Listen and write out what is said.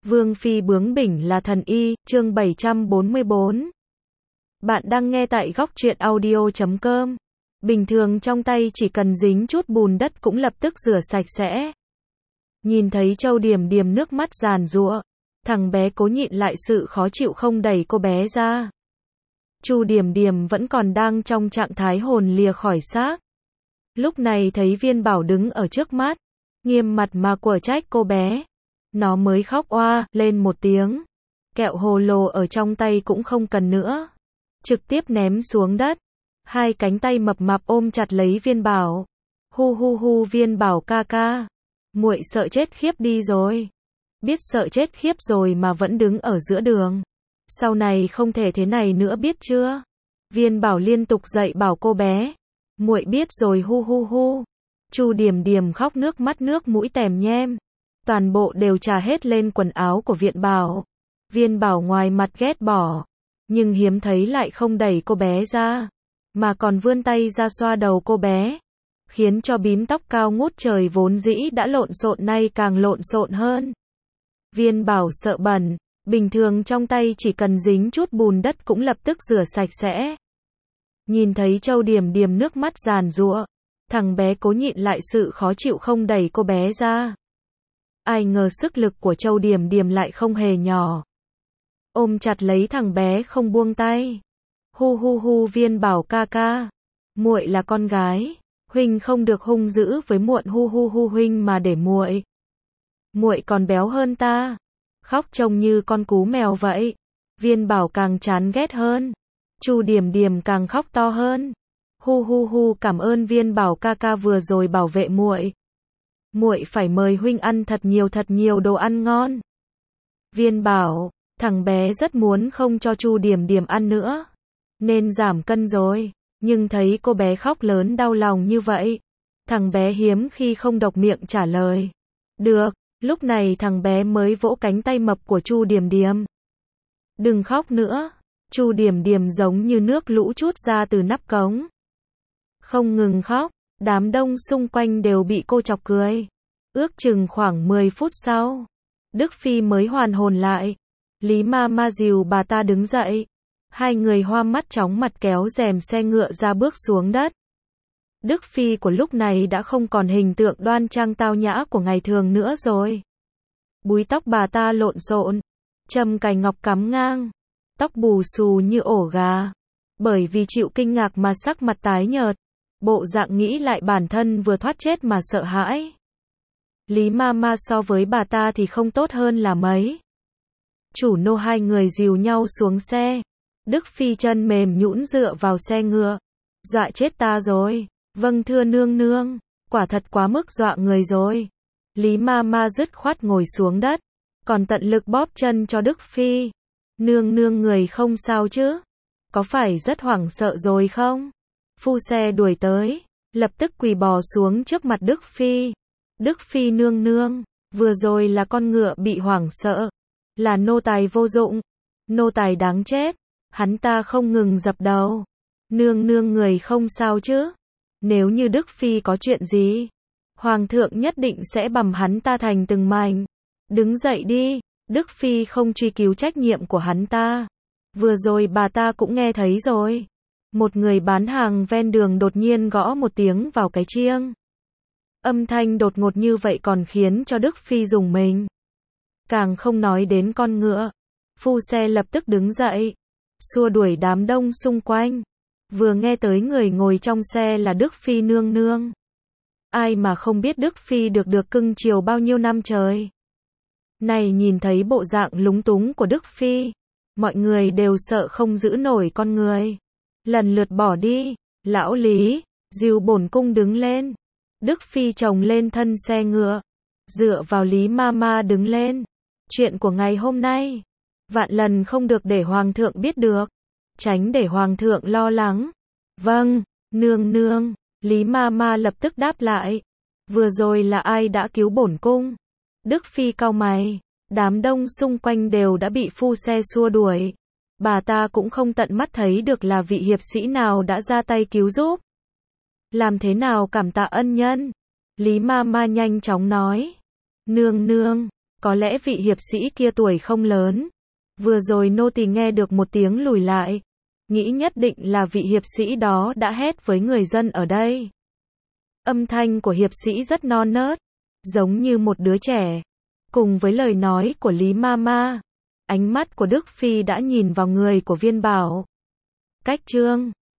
Vương phi bướng bỉnh là thần y, chương 744. Bạn đang nghe tại góc truyện audio.com. Bình thường trong tay chỉ cần dính chút bùn đất cũng lập tức rửa sạch sẽ. Nhìn thấy Châu Điểm Điểm nước mắt giàn giụa, thằng bé cố nhịn lại sự khó chịu không đẩy cô bé ra. Chu Điểm Điểm vẫn còn đang trong trạng thái hồn lìa khỏi xác. Lúc này thấy Viên Bảo đứng ở trước mắt, nghiêm mặt mà quở trách cô bé. Nó mới khóc oa lên một tiếng. Kẹo hồ lô ở trong tay cũng không cần nữa, trực tiếp ném xuống đất. Hai cánh tay mập mạp ôm chặt lấy Viên Bảo. Hu hu hu, Viên Bảo ca ca, muội sợ chết khiếp đi rồi. Biết sợ chết khiếp rồi mà vẫn đứng ở giữa đường. Sau này không thể thế này nữa biết chưa? Viên Bảo liên tục dạy bảo cô bé. Muội biết rồi, hu hu hu. Chu Điểm Điểm khóc nước mắt nước mũi tèm nhem. Toàn bộ đều trà hết lên quần áo của Viên Bảo. Viên Bảo ngoài mặt ghét bỏ, nhưng hiếm thấy lại không đẩy cô bé ra, mà còn vươn tay ra xoa đầu cô bé, khiến cho bím tóc cao ngút trời vốn dĩ đã lộn xộn nay càng lộn xộn hơn. Viên Bảo sợ bẩn, bình thường trong tay chỉ cần dính chút bùn đất cũng lập tức rửa sạch sẽ. Nhìn thấy Châu Điểm Điểm nước mắt giàn giụa, thằng bé cố nhịn lại sự khó chịu không đẩy cô bé ra. Ai ngờ sức lực của Châu Điểm Điểm lại không hề nhỏ. Ôm chặt lấy thằng bé không buông tay. Hu hu hu, Viên Bảo ca ca, muội là con gái, huynh không được hung dữ với muội, hu hu hu, huynh mà để muội. Muội còn béo hơn ta. Khóc trông như con cú mèo vậy. Viên Bảo càng chán ghét hơn. Chu Điểm Điểm càng khóc to hơn. Hu hu hu, cảm ơn Viên Bảo ca ca vừa rồi bảo vệ muội. Muội phải mời huynh ăn thật nhiều đồ ăn ngon. Viên Bảo, thằng bé rất muốn không cho Chu Điểm Điểm ăn nữa, nên giảm cân rồi, nhưng thấy cô bé khóc lớn đau lòng như vậy, thằng bé hiếm khi không độc miệng trả lời. Được, lúc này thằng bé mới vỗ cánh tay mập của Chu Điểm Điểm. Đừng khóc nữa. Chu Điểm Điểm giống như nước lũ trút ra từ nắp cống, không ngừng khóc. Đám đông xung quanh đều bị cô chọc cười. Ước chừng khoảng 10 phút sau, Đức Phi mới hoàn hồn lại. Lý ma ma dìu bà ta đứng dậy. Hai người hoa mắt chóng mặt kéo rèm xe ngựa ra bước xuống đất. Đức Phi của lúc này đã không còn hình tượng đoan trang tao nhã của ngày thường nữa rồi. Búi tóc bà ta lộn xộn, châm cài ngọc cắm ngang, tóc bù xù như ổ gà. Bởi vì chịu kinh ngạc mà sắc mặt tái nhợt, bộ dạng nghĩ lại bản thân vừa thoát chết mà sợ hãi. Lý ma ma so với bà ta thì không tốt hơn là mấy. Chủ nô hai người dìu nhau xuống xe. Đức Phi chân mềm nhũn dựa vào xe ngựa. Dọa chết ta rồi. Vâng thưa nương nương, quả thật quá mức dọa người rồi. Lý ma ma dứt khoát ngồi xuống đất, còn tận lực bóp chân cho Đức Phi. Nương nương người không sao chứ? Có phải rất hoảng sợ rồi không? Phu xe đuổi tới, lập tức quỳ bò xuống trước mặt Đức Phi. Đức Phi nương nương, vừa rồi là con ngựa bị hoảng sợ, là nô tài vô dụng, nô tài đáng chết, hắn ta không ngừng dập đầu. Nương nương người không sao chứ? Nếu như Đức Phi có chuyện gì, Hoàng thượng nhất định sẽ bầm hắn ta thành từng mảnh. Đứng dậy đi. Đức Phi không truy cứu trách nhiệm của hắn ta. Vừa rồi bà ta cũng nghe thấy rồi. Một người bán hàng ven đường đột nhiên gõ một tiếng vào cái chiêng. Âm thanh đột ngột như vậy còn khiến cho Đức Phi rùng mình. Càng không nói đến con ngựa. Phu xe lập tức đứng dậy, xua đuổi đám đông xung quanh. Vừa nghe tới người ngồi trong xe là Đức Phi nương nương. Ai mà không biết Đức Phi được cưng chiều bao nhiêu năm trời. Này nhìn thấy bộ dạng lúng túng của Đức Phi, mọi người đều sợ không giữ nổi con người. Lần lượt bỏ đi. Lão Lý, dìu bổn cung đứng lên. Đức Phi chồng lên thân xe ngựa, dựa vào Lý ma ma đứng lên. Chuyện của ngày hôm nay, vạn lần không được để Hoàng thượng biết được, tránh để Hoàng thượng lo lắng. Vâng, nương nương. Lý ma ma lập tức đáp lại. Vừa rồi là ai đã cứu bổn cung? Đức Phi cau mày. Đám đông xung quanh đều đã bị phu xe xua đuổi. Bà ta cũng không tận mắt thấy được là vị hiệp sĩ nào đã ra tay cứu giúp. Làm thế nào cảm tạ ân nhân? Lý ma ma nhanh chóng nói. Nương nương, Có lẽ vị hiệp sĩ kia tuổi không lớn. Vừa rồi nô tỳ nghe được một tiếng lùi lại. Nghĩ nhất định là vị hiệp sĩ đó đã hét với người dân ở đây. Âm thanh của hiệp sĩ rất non nớt, giống như một đứa trẻ. Cùng với lời nói của Lý Mama, ánh mắt của Đức Phi đã nhìn vào người của Viên Bảo. Cách Trương